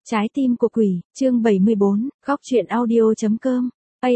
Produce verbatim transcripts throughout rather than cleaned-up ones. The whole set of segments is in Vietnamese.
Trái tim của quỷ, chương bảy mươi bốn, góc truyện audio.com.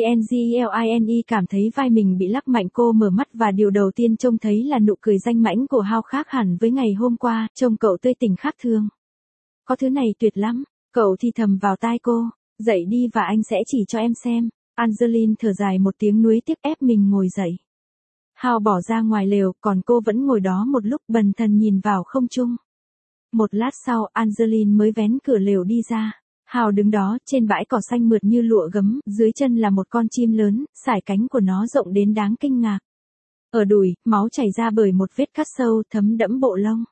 Angeline cảm thấy vai mình bị lắc mạnh, cô mở mắt và điều đầu tiên trông thấy là nụ cười danh mãnh của Hao, khác hẳn với ngày hôm qua, trông cậu tươi tỉnh khác thường. Có thứ này tuyệt lắm, cậu thì thầm vào tai cô, dậy đi và anh sẽ chỉ cho em xem. Angeline thở dài một tiếng nuối tiếc ép mình ngồi dậy. Hao bỏ ra ngoài lều, còn cô vẫn ngồi đó một lúc bần thần nhìn vào không trung. Một lát sau, Angeline mới vén cửa lều đi ra. Hao đứng đó, trên bãi cỏ xanh mượt như lụa gấm, dưới chân là một con chim lớn, sải cánh của nó rộng đến đáng kinh ngạc. Ở đùi, máu chảy ra bởi một vết cắt sâu thấm đẫm bộ lông.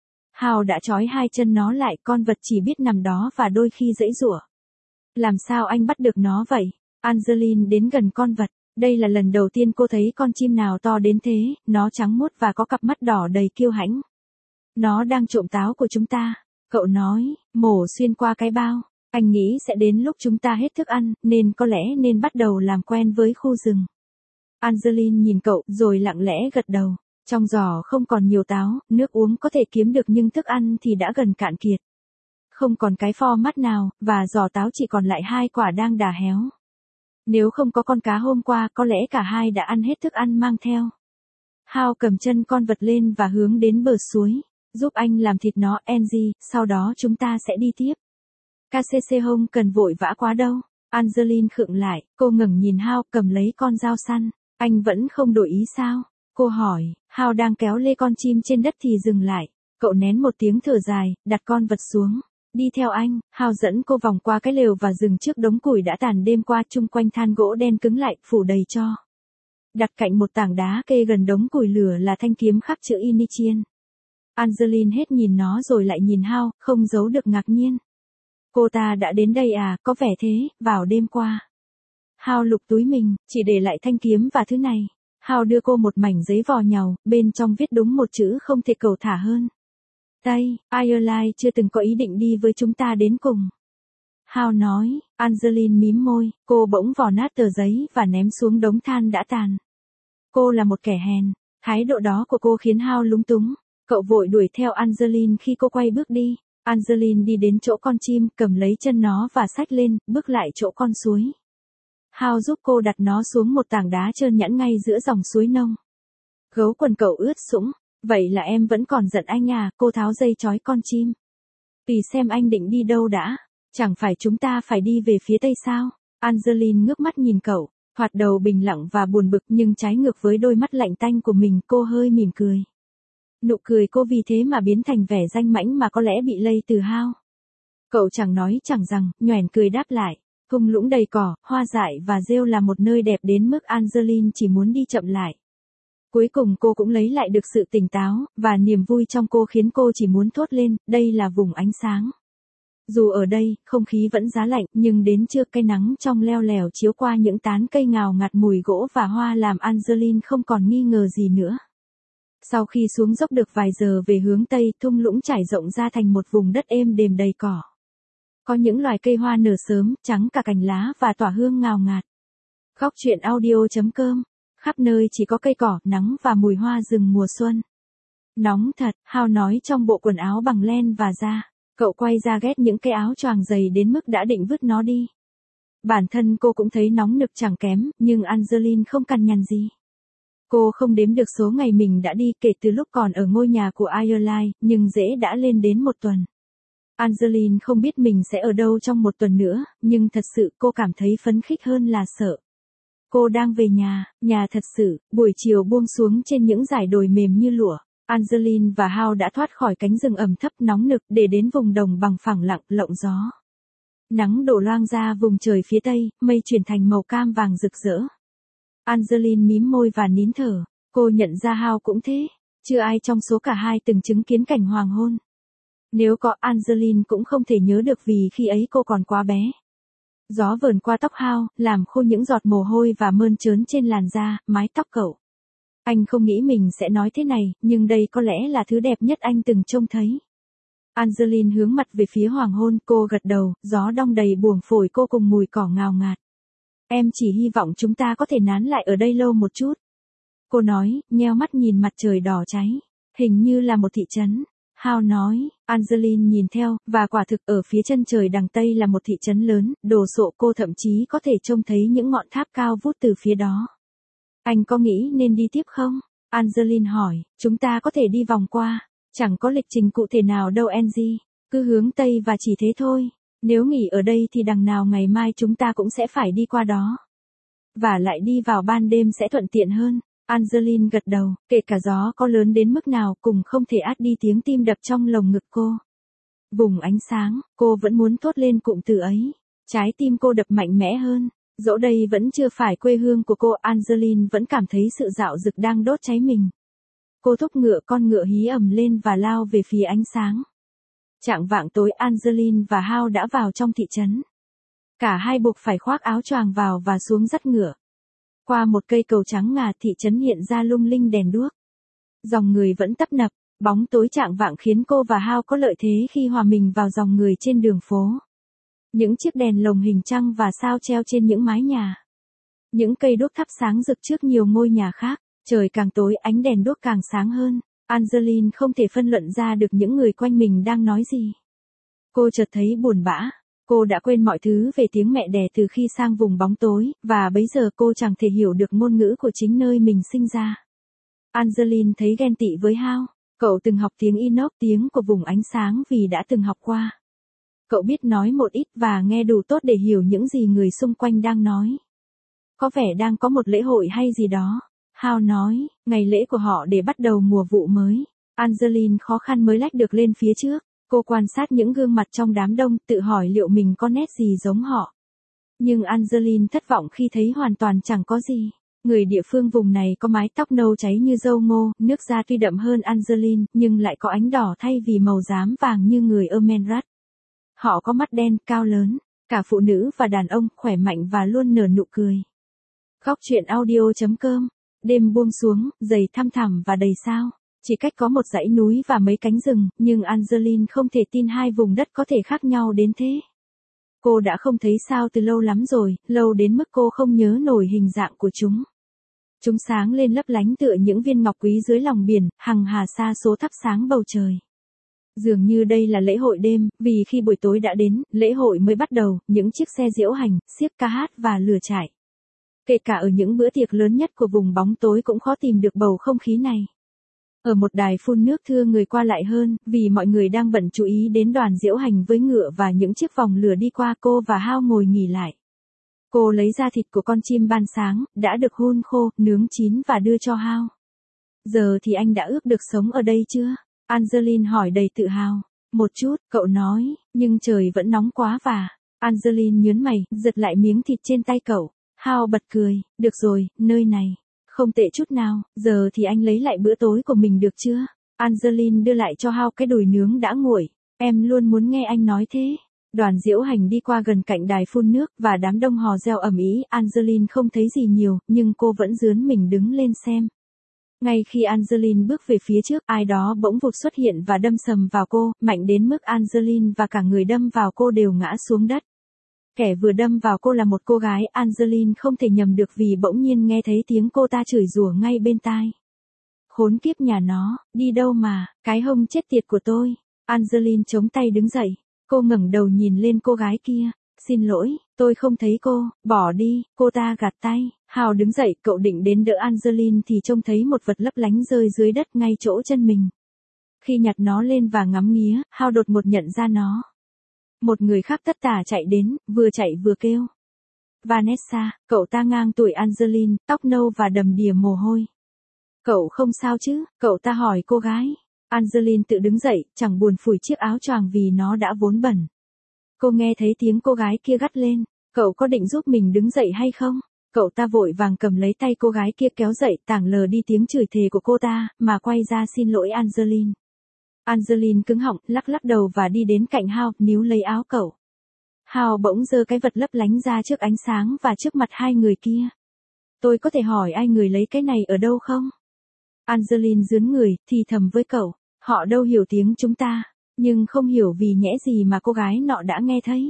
Hao đã trói hai chân nó lại, con vật chỉ biết nằm đó và đôi khi giãy giụa. Làm sao anh bắt được nó vậy? Angeline đến gần con vật. Đây là lần đầu tiên cô thấy con chim nào to đến thế, nó trắng muốt và có cặp mắt đỏ đầy kiêu hãnh. Nó đang trộm táo của chúng ta, cậu nói, mổ xuyên qua cái bao. Anh nghĩ sẽ đến lúc chúng ta hết thức ăn, nên có lẽ nên bắt đầu làm quen với khu rừng. Angeline nhìn cậu, rồi lặng lẽ gật đầu. Trong giỏ không còn nhiều táo, nước uống có thể kiếm được nhưng thức ăn thì đã gần cạn kiệt. Không còn cái format nào, và giỏ táo chỉ còn lại hai quả đang đà héo. Nếu không có con cá hôm qua, có lẽ cả hai đã ăn hết thức ăn mang theo. Hao cầm chân con vật lên và hướng đến bờ suối. Giúp anh làm thịt nó, Angie, sau đó chúng ta sẽ đi tiếp. ca xê xê không cần vội vã quá đâu. Angeline khựng lại, cô ngẩng nhìn Hao cầm lấy con dao săn. Anh vẫn không đổi ý sao? Cô hỏi. Hao đang kéo lê con chim trên đất thì dừng lại. Cậu nén một tiếng thở dài, đặt con vật xuống. Đi theo anh. Hao dẫn cô vòng qua cái lều và dừng trước đống củi đã tàn đêm qua, chung quanh than gỗ đen cứng lại, phủ đầy tro. Đặt cạnh một tảng đá kê gần đống củi lửa là thanh kiếm khắc chữ Inichian. Angeline hết nhìn nó rồi lại nhìn Hao, không giấu được ngạc nhiên. Cô ta đã đến đây à, có vẻ thế, vào đêm qua. Hao lục túi mình, chỉ để lại thanh kiếm và thứ này. Hao đưa cô một mảnh giấy vò nhàu, bên trong viết đúng một chữ không thể cầu thả hơn. Tây, Ireland chưa từng có ý định đi với chúng ta đến cùng. Hao nói. Angeline mím môi, cô bỗng vò nát tờ giấy và ném xuống đống than đã tàn. Cô là một kẻ hèn. Thái độ đó của cô khiến Hao lúng túng. Cậu vội đuổi theo Angeline khi cô quay bước đi. Angeline đi đến chỗ con chim, cầm lấy chân nó và xách lên, bước lại chỗ con suối. Hao giúp cô đặt nó xuống một tảng đá trơn nhẵn ngay giữa dòng suối nông. Gấu quần cậu ướt sũng. Vậy là em vẫn còn giận anh à? Cô tháo dây trói con chim. Vì xem anh định đi đâu đã. Chẳng phải chúng ta phải đi về phía tây sao? Angeline ngước mắt nhìn cậu, thoạt đầu bình lặng và buồn bực, nhưng trái ngược với đôi mắt lạnh tanh của mình, cô hơi mỉm cười. Nụ cười cô vì thế mà biến thành vẻ danh mãnh mà có lẽ bị lây từ Hao. Cậu chẳng nói chẳng rằng, nhoẻn cười đáp lại. Thung lũng đầy cỏ, hoa dại và rêu là một nơi đẹp đến mức Angeline chỉ muốn đi chậm lại. Cuối cùng cô cũng lấy lại được sự tỉnh táo, và niềm vui trong cô khiến cô chỉ muốn thốt lên, đây là vùng ánh sáng. Dù ở đây, không khí vẫn giá lạnh, nhưng đến trưa cây nắng trong leo lẻo chiếu qua những tán cây ngào ngạt mùi gỗ và hoa làm Angeline không còn nghi ngờ gì nữa. Sau khi xuống dốc được vài giờ về hướng tây, thung lũng trải rộng ra thành một vùng đất êm đềm đầy cỏ. Có những loài cây hoa nở sớm, trắng cả cành lá và tỏa hương ngào ngạt. Góc truyện audio.com. Khắp nơi chỉ có cây cỏ, nắng và mùi hoa rừng mùa xuân. Nóng thật, Hao nói trong bộ quần áo bằng len và da. Cậu quay ra ghét những cái áo choàng dày đến mức đã định vứt nó đi. Bản thân cô cũng thấy nóng nực chẳng kém, nhưng Angeline không cằn nhằn gì. Cô không đếm được số ngày mình đã đi kể từ lúc còn ở ngôi nhà của Ireland, nhưng dễ đã lên đến một tuần. Angeline không biết mình sẽ ở đâu trong một tuần nữa, nhưng thật sự cô cảm thấy phấn khích hơn là sợ. Cô đang về nhà, nhà thật sự, buổi chiều buông xuống trên những dải đồi mềm như lụa. Angeline và Hao đã thoát khỏi cánh rừng ẩm thấp nóng nực để đến vùng đồng bằng phẳng lặng, lộng gió. Nắng đổ loang ra vùng trời phía tây, mây chuyển thành màu cam vàng rực rỡ. Angeline mím môi và nín thở, cô nhận ra Hao cũng thế, chưa ai trong số cả hai từng chứng kiến cảnh hoàng hôn. Nếu có, Angeline cũng không thể nhớ được vì khi ấy cô còn quá bé. Gió vờn qua tóc Hao, làm khô những giọt mồ hôi và mơn trớn trên làn da, mái tóc cậu. Anh không nghĩ mình sẽ nói thế này, nhưng đây có lẽ là thứ đẹp nhất anh từng trông thấy. Angeline hướng mặt về phía hoàng hôn, cô gật đầu, gió đong đầy buồng phổi cô cùng mùi cỏ ngào ngạt. Em chỉ hy vọng chúng ta có thể nán lại ở đây lâu một chút. Cô nói, nheo mắt nhìn mặt trời đỏ cháy. Hình như là một thị trấn. Hao nói, Angeline nhìn theo, và quả thực ở phía chân trời đằng Tây là một thị trấn lớn, đồ sộ cô thậm chí có thể trông thấy những ngọn tháp cao vút từ phía đó. Anh có nghĩ nên đi tiếp không? Angeline hỏi, chúng ta có thể đi vòng qua, chẳng có lịch trình cụ thể nào đâu Angie, cứ hướng Tây và chỉ thế thôi, nếu nghỉ ở đây thì đằng nào ngày mai chúng ta cũng sẽ phải đi qua đó. Và lại đi vào ban đêm sẽ thuận tiện hơn. Angeline gật đầu, kể cả gió có lớn đến mức nào cùng không thể át đi tiếng tim đập trong lồng ngực cô. Vùng ánh sáng, cô vẫn muốn thốt lên cụm từ ấy. Trái tim cô đập mạnh mẽ hơn. Dẫu đây vẫn chưa phải quê hương của cô, Angeline vẫn cảm thấy sự dạo dực đang đốt cháy mình. Cô thúc ngựa, con ngựa hí ầm lên và lao về phía ánh sáng. Chạng vạng tối, Angeline và Hao đã vào trong thị trấn. Cả hai buộc phải khoác áo choàng vào và xuống dắt ngựa. Qua một cây cầu trắng ngà, thị trấn hiện ra lung linh đèn đuốc. Dòng người vẫn tấp nập, bóng tối chạng vạng khiến cô và Hao có lợi thế khi hòa mình vào dòng người trên đường phố. Những chiếc đèn lồng hình trăng và sao treo trên những mái nhà. Những cây đuốc thắp sáng rực trước nhiều ngôi nhà khác. Trời càng tối, ánh đèn đuốc càng sáng hơn. Angeline không thể phân luận ra được những người quanh mình đang nói gì. Cô chợt thấy buồn bã. Cô đã quên mọi thứ về tiếng mẹ đẻ từ khi sang vùng bóng tối, và bấy giờ cô chẳng thể hiểu được ngôn ngữ của chính nơi mình sinh ra. Angeline thấy ghen tị với Hao. Cậu từng học tiếng Enoch, tiếng của vùng ánh sáng vì đã từng học qua. Cậu biết nói một ít và nghe đủ tốt để hiểu những gì người xung quanh đang nói. Có vẻ đang có một lễ hội hay gì đó. Hao nói, ngày lễ của họ để bắt đầu mùa vụ mới. Angeline khó khăn mới lách được lên phía trước. Cô quan sát những gương mặt trong đám đông, tự hỏi liệu mình có nét gì giống họ. Nhưng Angeline thất vọng khi thấy hoàn toàn chẳng có gì. Người địa phương vùng này có mái tóc nâu cháy như dâu ngô, nước da tuy đậm hơn Angeline, nhưng lại có ánh đỏ thay vì màu xám vàng như người Ermenrad. Họ có mắt đen, cao lớn, cả phụ nữ và đàn ông, khỏe mạnh và luôn nở nụ cười. Góc truyện audio chấm com. Đêm buông xuống, dày thăm thẳm và đầy sao. Chỉ cách có một dãy núi và mấy cánh rừng, nhưng Angeline không thể tin hai vùng đất có thể khác nhau đến thế. Cô đã không thấy sao từ lâu lắm rồi, lâu đến mức cô không nhớ nổi hình dạng của chúng. Chúng sáng lên lấp lánh tựa những viên ngọc quý dưới lòng biển, hằng hà sa số thắp sáng bầu trời. Dường như đây là lễ hội đêm, vì khi buổi tối đã đến, lễ hội mới bắt đầu, những chiếc xe diễu hành, xiếc ca hát và lửa trại. Kể cả ở những bữa tiệc lớn nhất của vùng bóng tối cũng khó tìm được bầu không khí này. Ở một đài phun nước thưa người qua lại hơn, vì mọi người đang bận chú ý đến đoàn diễu hành với ngựa và những chiếc vòng lửa đi qua. Cô và Hao ngồi nghỉ lại. Cô lấy ra thịt của con chim ban sáng, đã được hun khô, nướng chín và đưa cho Hao. Giờ thì anh đã ước được sống ở đây chưa? Angeline hỏi đầy tự hào. Một chút, cậu nói, nhưng trời vẫn nóng quá và... Angeline nhớn mày, giật lại miếng thịt trên tay cậu. Hao bật cười, được rồi, nơi này. Không tệ chút nào, giờ thì anh lấy lại bữa tối của mình được chưa? Angeline đưa lại cho Hao cái đùi nướng đã nguội. Em luôn muốn nghe anh nói thế. Đoàn diễu hành đi qua gần cạnh đài phun nước và đám đông hò reo ầm ĩ. Angeline không thấy gì nhiều, nhưng cô vẫn rướn mình đứng lên xem. Ngay khi Angeline bước về phía trước, ai đó bỗng vụt xuất hiện và đâm sầm vào cô, mạnh đến mức Angeline và cả người đâm vào cô đều ngã xuống đất. Kẻ vừa đâm vào cô là một cô gái, Angeline không thể nhầm được vì bỗng nhiên nghe thấy tiếng cô ta chửi rủa ngay bên tai. Khốn kiếp nhà nó, đi đâu mà, cái hông chết tiệt của tôi. Angeline chống tay đứng dậy, cô ngẩng đầu nhìn lên cô gái kia. Xin lỗi, tôi không thấy cô, bỏ đi, cô ta gạt tay. Hao đứng dậy, cậu định đến đỡ Angeline thì trông thấy một vật lấp lánh rơi dưới đất ngay chỗ chân mình. Khi nhặt nó lên và ngắm nghía, Hao đột ngột nhận ra nó. Một người khác tất tả chạy đến, vừa chạy vừa kêu. Vanessa, cậu ta ngang tuổi Angeline, tóc nâu và đầm đìa mồ hôi. Cậu không sao chứ? Cậu ta hỏi cô gái. Angeline tự đứng dậy, chẳng buồn phủi chiếc áo choàng vì nó đã vốn bẩn. Cô nghe thấy tiếng cô gái kia gắt lên. Cậu có định giúp mình đứng dậy hay không? Cậu ta vội vàng cầm lấy tay cô gái kia kéo dậy, tảng lờ đi tiếng chửi thề của cô ta, mà quay ra xin lỗi Angeline. Angeline cứng họng, lắc lắc đầu và đi đến cạnh Hao, níu lấy áo cậu. Hao bỗng giơ cái vật lấp lánh ra trước ánh sáng và trước mặt hai người kia. Tôi có thể hỏi ai người lấy cái này ở đâu không? Angeline giướn người, thì thầm với cậu. Họ đâu hiểu tiếng chúng ta, nhưng không hiểu vì nhẽ gì mà cô gái nọ đã nghe thấy.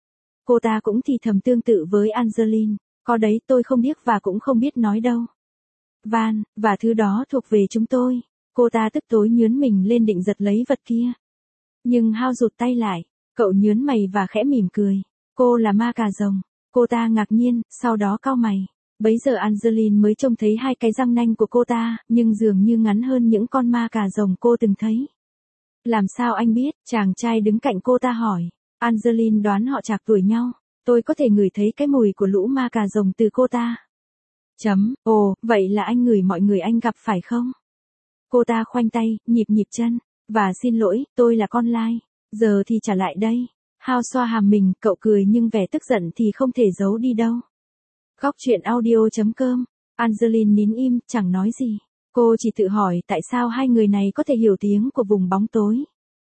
Cô ta cũng thì thầm tương tự với Angeline. Có đấy, tôi không biết và cũng không biết nói đâu. Van, và thứ đó thuộc về chúng tôi. Cô ta tức tối nhướn mình lên định giật lấy vật kia. Nhưng Hao rụt tay lại, cậu nhướn mày và khẽ mỉm cười. Cô là ma cà rồng. Cô ta ngạc nhiên, sau đó cau mày. Bấy giờ Angeline mới trông thấy hai cái răng nanh của cô ta, nhưng dường như ngắn hơn những con ma cà rồng cô từng thấy. Làm sao anh biết? Chàng trai đứng cạnh cô ta hỏi. Angeline đoán họ trạc tuổi nhau. Tôi có thể ngửi thấy cái mùi của lũ ma cà rồng từ cô ta. Chấm, ồ, vậy là anh ngửi mọi người anh gặp phải không? Cô ta khoanh tay, nhịp nhịp chân. Và xin lỗi, tôi là con lai. Giờ thì trả lại đây. Hao xoa hàm mình, cậu cười nhưng vẻ tức giận thì không thể giấu đi đâu. Góc truyện audio.com. Angeline nín im, chẳng nói gì. Cô chỉ tự hỏi tại sao hai người này có thể hiểu tiếng của vùng bóng tối.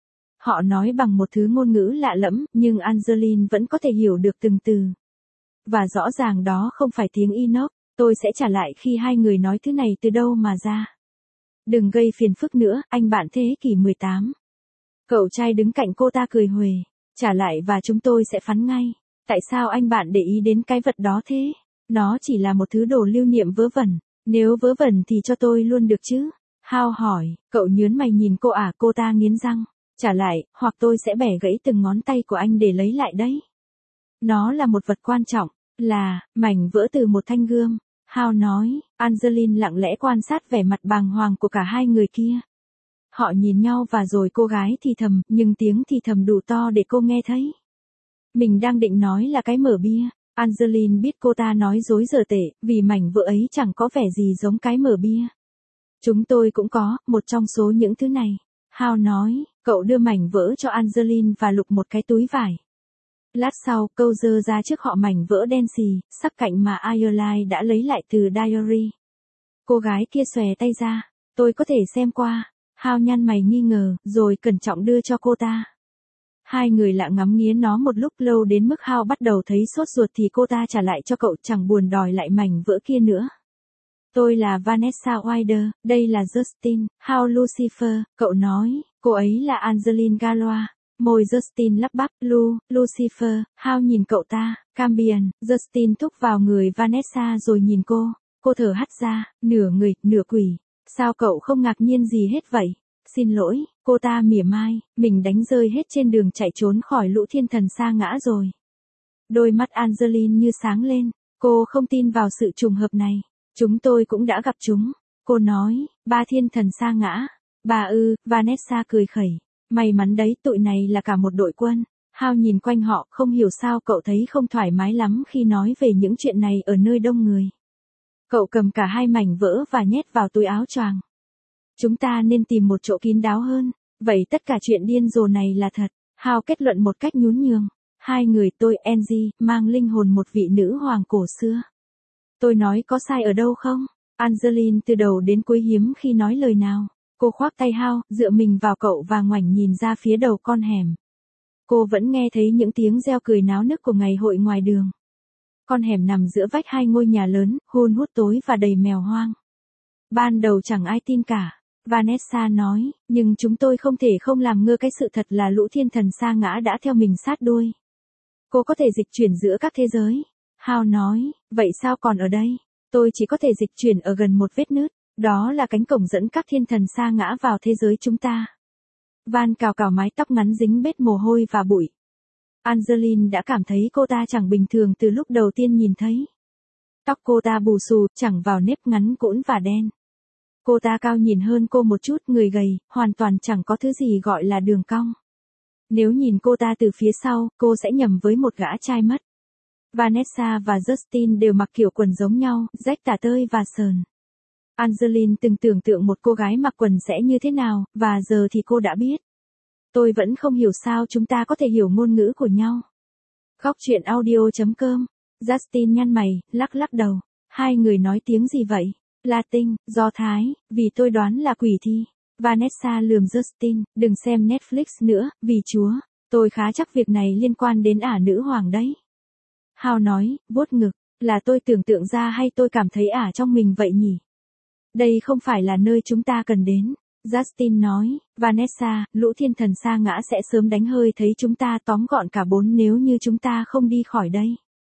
Họ nói bằng một thứ ngôn ngữ lạ lẫm, nhưng Angeline vẫn có thể hiểu được từng từ. Và rõ ràng đó không phải tiếng Enoch. Tôi sẽ trả lại khi hai người nói thứ này từ đâu mà ra. Đừng gây phiền phức nữa, anh bạn thế kỷ mười tám. Cậu trai đứng cạnh cô ta cười huề. Trả lại và chúng tôi sẽ phán ngay. Tại sao anh bạn để ý đến cái vật đó thế? Nó chỉ là một thứ đồ lưu niệm vớ vẩn. Nếu vớ vẩn thì cho tôi luôn được chứ? Hao hỏi, cậu nhớn mày nhìn cô à, cô ta nghiến răng. Trả lại, hoặc tôi sẽ bẻ gãy từng ngón tay của anh để lấy lại đấy. Nó là một vật quan trọng, là mảnh vỡ từ một thanh gươm. Hao nói. Angeline lặng lẽ quan sát vẻ mặt bàng hoàng của cả hai người kia. Họ nhìn nhau và rồi cô gái thì thầm, nhưng tiếng thì thầm đủ to để cô nghe thấy. Mình đang định nói là cái mở bia. Angeline biết cô ta nói dối dở tệ, vì mảnh vỡ ấy chẳng có vẻ gì giống cái mở bia. Chúng tôi cũng có, một trong số những thứ này. Hao nói, cậu đưa mảnh vỡ cho Angeline và lục một cái túi vải. Lát sau, câu dơ ra trước họ mảnh vỡ đen xì, sắc cạnh mà Ireline đã lấy lại từ diary. Cô gái kia xòe tay ra. Tôi có thể xem qua. Hao nhăn mày nghi ngờ, rồi cẩn trọng đưa cho cô ta. Hai người lạ ngắm nghía nó một lúc lâu đến mức Hao bắt đầu thấy sốt ruột thì cô ta trả lại cho cậu, chẳng buồn đòi lại mảnh vỡ kia nữa. Tôi là Vanessa Wilder, đây là Justin, Hao Lucifer, cậu nói, cô ấy là Angeline Galois. Môi Justin lắp bắp, Lu, Lucifer, Hao nhìn cậu ta, Cambion, Justin thúc vào người Vanessa rồi nhìn cô. Cô thở hắt ra, nửa người, nửa quỷ. Sao cậu không ngạc nhiên gì hết vậy? Xin lỗi, cô ta mỉa mai, mình đánh rơi hết trên đường chạy trốn khỏi lũ thiên thần sa ngã rồi. Đôi mắt Angeline như sáng lên, cô không tin vào sự trùng hợp này. Chúng tôi cũng đã gặp chúng. Cô nói, ba thiên thần sa ngã. Bà ư, Vanessa cười khẩy. May mắn đấy, tụi này là cả một đội quân. Hao nhìn quanh họ, không hiểu sao cậu thấy không thoải mái lắm khi nói về những chuyện này ở nơi đông người. Cậu cầm cả hai mảnh vỡ và nhét vào túi áo choàng. Chúng ta nên tìm một chỗ kín đáo hơn. Vậy tất cả chuyện điên rồ này là thật. Hao kết luận một cách nhún nhường. Hai người tôi, Angie, mang linh hồn một vị nữ hoàng cổ xưa. Tôi nói có sai ở đâu không? Angeline từ đầu đến cuối hiếm khi nói lời nào. Cô khoác tay Hao, dựa mình vào cậu và ngoảnh nhìn ra phía đầu con hẻm. Cô vẫn nghe thấy những tiếng reo cười náo nức của ngày hội ngoài đường. Con hẻm nằm giữa vách hai ngôi nhà lớn, hun hút tối và đầy mèo hoang. Ban đầu chẳng ai tin cả. Vanessa nói, nhưng chúng tôi không thể không làm ngơ cái sự thật là lũ thiên thần sa ngã đã theo mình sát đuôi. Cô có thể dịch chuyển giữa các thế giới. Hao nói, vậy sao còn ở đây? Tôi chỉ có thể dịch chuyển ở gần một vết nứt. Đó là cánh cổng dẫn các thiên thần sa ngã vào thế giới chúng ta. Van cào cào mái tóc ngắn dính bết mồ hôi và bụi. Angeline đã cảm thấy cô ta chẳng bình thường từ lúc đầu tiên nhìn thấy. Tóc cô ta bù xù, chẳng vào nếp, ngắn cũn và đen. Cô ta cao nhìn hơn cô một chút, người gầy, hoàn toàn chẳng có thứ gì gọi là đường cong. Nếu nhìn cô ta từ phía sau, cô sẽ nhầm với một gã trai mất. Vanessa và Justin đều mặc kiểu quần giống nhau, rách tả tơi và sờn. Angeline từng tưởng tượng một cô gái mặc quần sẽ như thế nào, và giờ thì cô đã biết. Tôi vẫn không hiểu sao chúng ta có thể hiểu ngôn ngữ của nhau. Góc truyện audio.com. Justin nhăn mày, lắc lắc đầu. Hai người nói tiếng gì vậy? Latin, Do Thái, vì tôi đoán là quỷ thi. Vanessa lườm Justin, đừng xem Netflix nữa, vì Chúa. Tôi khá chắc việc này liên quan đến ả nữ hoàng đấy. Hao nói, vuốt ngực, là tôi tưởng tượng ra hay tôi cảm thấy ả trong mình vậy nhỉ? Đây không phải là nơi chúng ta cần đến. Justin nói, Vanessa, lũ thiên thần sa ngã sẽ sớm đánh hơi thấy chúng ta, tóm gọn cả bốn nếu như chúng ta không đi khỏi đây.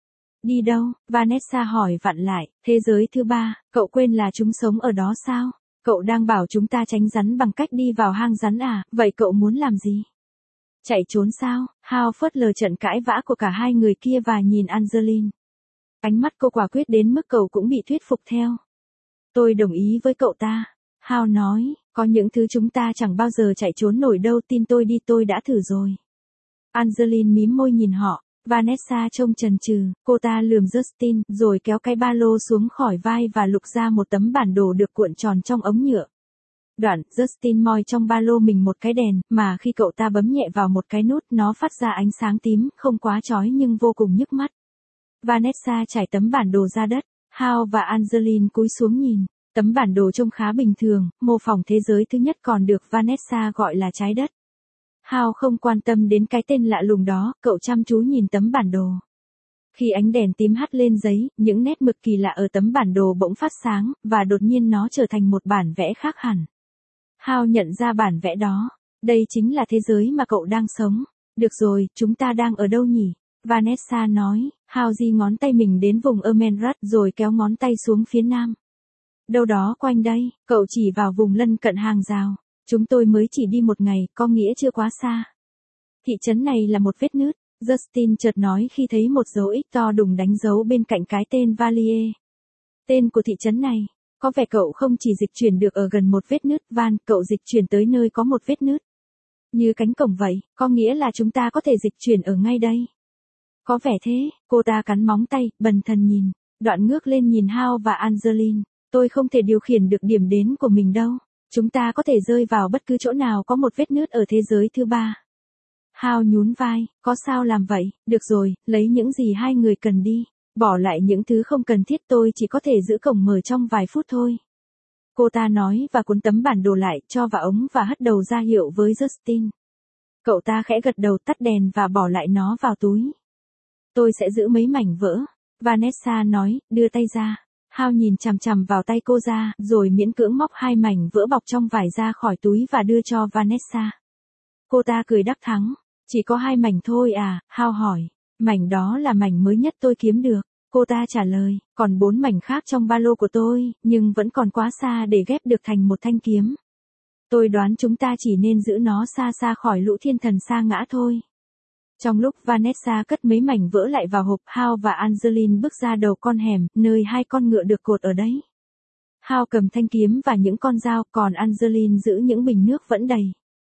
Đi đâu? Vanessa hỏi vặn lại, thế giới thứ ba, cậu quên là chúng sống ở đó sao? Cậu đang bảo chúng ta tránh rắn bằng cách đi vào hang rắn à, vậy cậu muốn làm gì? Chạy trốn sao? Hao phớt lờ trận cãi vã của cả hai người kia và nhìn Angeline. Ánh mắt cô quả quyết đến mức cậu cũng bị thuyết phục theo. Tôi đồng ý với cậu ta. Hao nói, có những thứ chúng ta chẳng bao giờ chạy trốn nổi đâu, tin tôi đi, tôi đã thử rồi. Angeline mím môi nhìn họ. Vanessa trông chần chừ, cô ta lườm Justin, rồi kéo cái ba lô xuống khỏi vai và lục ra một tấm bản đồ được cuộn tròn trong ống nhựa. Đoạn, Justin moi trong ba lô mình một cái đèn, mà khi cậu ta bấm nhẹ vào một cái nút, nó phát ra ánh sáng tím, không quá chói nhưng vô cùng nhức mắt. Vanessa trải tấm bản đồ ra đất, Hao và Angeline cúi xuống nhìn. Tấm bản đồ trông khá bình thường, mô phỏng thế giới thứ nhất còn được Vanessa gọi là trái đất. Hao không quan tâm đến cái tên lạ lùng đó, cậu chăm chú nhìn tấm bản đồ. Khi ánh đèn tím hắt lên giấy, những nét mực kỳ lạ ở tấm bản đồ bỗng phát sáng, và đột nhiên nó trở thành một bản vẽ khác hẳn. Hao nhận ra bản vẽ đó. Đây chính là thế giới mà cậu đang sống. Được rồi, chúng ta đang ở đâu nhỉ? Vanessa nói. Hao di ngón tay mình đến vùng Ermenrad rồi kéo ngón tay xuống phía nam. Đâu đó quanh đây, cậu chỉ vào vùng lân cận hàng rào. Chúng tôi mới chỉ đi một ngày, có nghĩa chưa quá xa. Thị trấn này là một vết nứt, Justin chợt nói khi thấy một dấu X to đùng đánh dấu bên cạnh cái tên Valier. Tên của thị trấn này, có vẻ cậu không chỉ dịch chuyển được ở gần một vết nứt, Van, cậu dịch chuyển tới nơi có một vết nứt. Như cánh cổng vậy, có nghĩa là chúng ta có thể dịch chuyển ở ngay đây. Có vẻ thế, cô ta cắn móng tay, bần thần nhìn, đoạn ngước lên nhìn Hao và Angeline. Tôi không thể điều khiển được điểm đến của mình đâu. Chúng ta có thể rơi vào bất cứ chỗ nào có một vết nứt ở thế giới thứ ba. Hao nhún vai, có sao làm vậy, được rồi, lấy những gì hai người cần đi, bỏ lại những thứ không cần thiết, tôi chỉ có thể giữ cổng mở trong vài phút thôi. Cô ta nói và cuốn tấm bản đồ lại, cho vào ống và hất đầu ra hiệu với Justin. Cậu ta khẽ gật đầu, tắt đèn và bỏ lại nó vào túi. Tôi sẽ giữ mấy mảnh vỡ, Vanessa nói, đưa tay ra. Hao nhìn chằm chằm vào tay cô ra, rồi miễn cưỡng móc hai mảnh vỡ bọc trong vải ra khỏi túi và đưa cho Vanessa. Cô ta cười đắc thắng. Chỉ có hai mảnh thôi à? Hao hỏi. Mảnh đó là mảnh mới nhất tôi kiếm được. Cô ta trả lời, còn bốn mảnh khác trong ba lô của tôi, nhưng vẫn còn quá xa để ghép được thành một thanh kiếm. Tôi đoán chúng ta chỉ nên giữ nó xa xa khỏi lũ thiên thần sa ngã thôi. Trong lúc Vanessa cất mấy mảnh vỡ lại vào hộp, Hao và Angeline bước ra đầu con hẻm, nơi hai con ngựa được cột ở đấy. Hao cầm thanh kiếm và những con dao, còn Angeline giữ những bình nước vẫn đầy.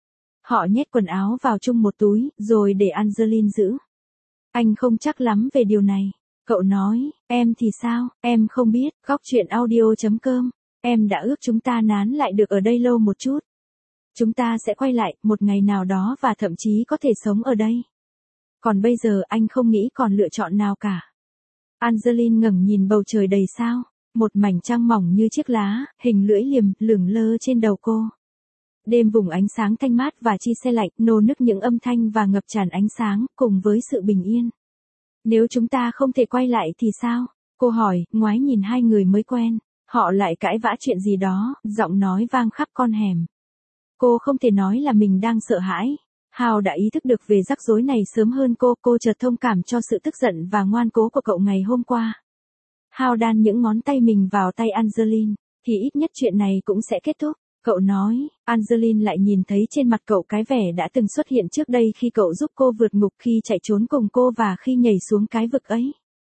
Họ nhét quần áo vào chung một túi, rồi để Angeline giữ. Anh không chắc lắm về điều này. Cậu nói, em thì sao, em không biết, góc chuyện audio chấm com. Em đã ước chúng ta nán lại được ở đây lâu một chút. Chúng ta sẽ quay lại, một ngày nào đó và thậm chí có thể sống ở đây. Còn bây giờ anh không nghĩ còn lựa chọn nào cả. Angeline ngẩng nhìn bầu trời đầy sao. Một mảnh trăng mỏng như chiếc lá, hình lưỡi liềm, lửng lơ trên đầu cô. Đêm vùng ánh sáng thanh mát và chi xe lạnh, nô nức những âm thanh và ngập tràn ánh sáng, cùng với sự bình yên. Nếu chúng ta không thể quay lại thì sao? Cô hỏi, ngoái nhìn hai người mới quen. Họ lại cãi vã chuyện gì đó, giọng nói vang khắp con hẻm. Cô không thể nói là mình đang sợ hãi. Hao đã ý thức được về rắc rối này sớm hơn cô, cô chợt thông cảm cho sự tức giận và ngoan cố của cậu ngày hôm qua. Hao đan những ngón tay mình vào tay Angeline, thì ít nhất chuyện này cũng sẽ kết thúc. Cậu nói, Angeline lại nhìn thấy trên mặt cậu cái vẻ đã từng xuất hiện trước đây khi cậu giúp cô vượt ngục, khi chạy trốn cùng cô và khi nhảy xuống cái vực ấy.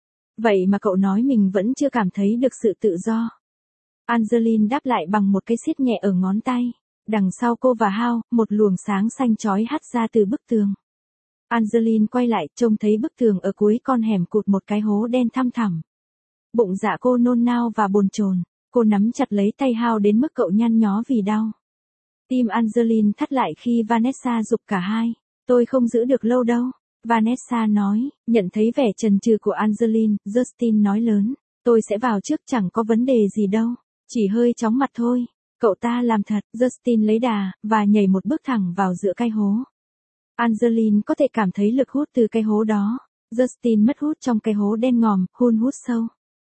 Vậy mà cậu nói mình vẫn chưa cảm thấy được sự tự do. Angeline đáp lại bằng một cái siết nhẹ ở ngón tay. Đằng sau cô và Hao, một luồng sáng xanh chói hắt ra từ bức tường. Angeline quay lại, trông thấy bức tường ở cuối con hẻm cụt một cái hố đen thăm thẳm. Bụng dạ cô nôn nao và bồn chồn. Cô nắm chặt lấy tay Hao đến mức cậu nhăn nhó vì đau. Tim Angeline thắt lại khi Vanessa giục cả hai. Tôi không giữ được lâu đâu. Vanessa nói, nhận thấy vẻ chần chừ của Angeline, Justin nói lớn. Tôi sẽ vào trước, chẳng có vấn đề gì đâu. Chỉ hơi chóng mặt thôi. Cậu ta làm thật, Justin lấy đà, và nhảy một bước thẳng vào giữa cái hố. Angeline có thể cảm thấy lực hút từ cái hố đó. Justin mất hút trong cái hố đen ngòm, hun hút sâu.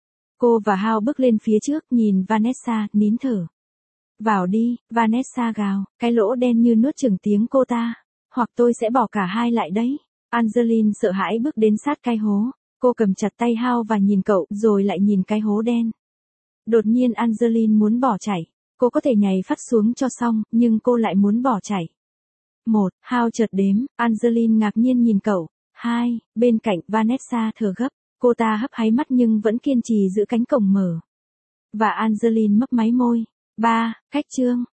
Cô và Hao bước lên phía trước, nhìn Vanessa, nín thở. Vào đi, Vanessa gào, cái lỗ đen như nuốt chửng tiếng cô ta. Hoặc tôi sẽ bỏ cả hai lại đấy. Angeline sợ hãi bước đến sát cái hố. Cô cầm chặt tay Hao và nhìn cậu, rồi lại nhìn cái hố đen. Đột nhiên Angeline muốn bỏ chạy. Cô có thể nhảy phát xuống cho xong, nhưng cô lại muốn bỏ chạy. Một, Hao chợt đếm, Angeline ngạc nhiên nhìn cậu. Hai, bên cạnh Vanessa thở gấp, cô ta hấp háy mắt nhưng vẫn kiên trì giữ cánh cổng mở. Và Angeline mấp máy môi. Ba, Khách trương.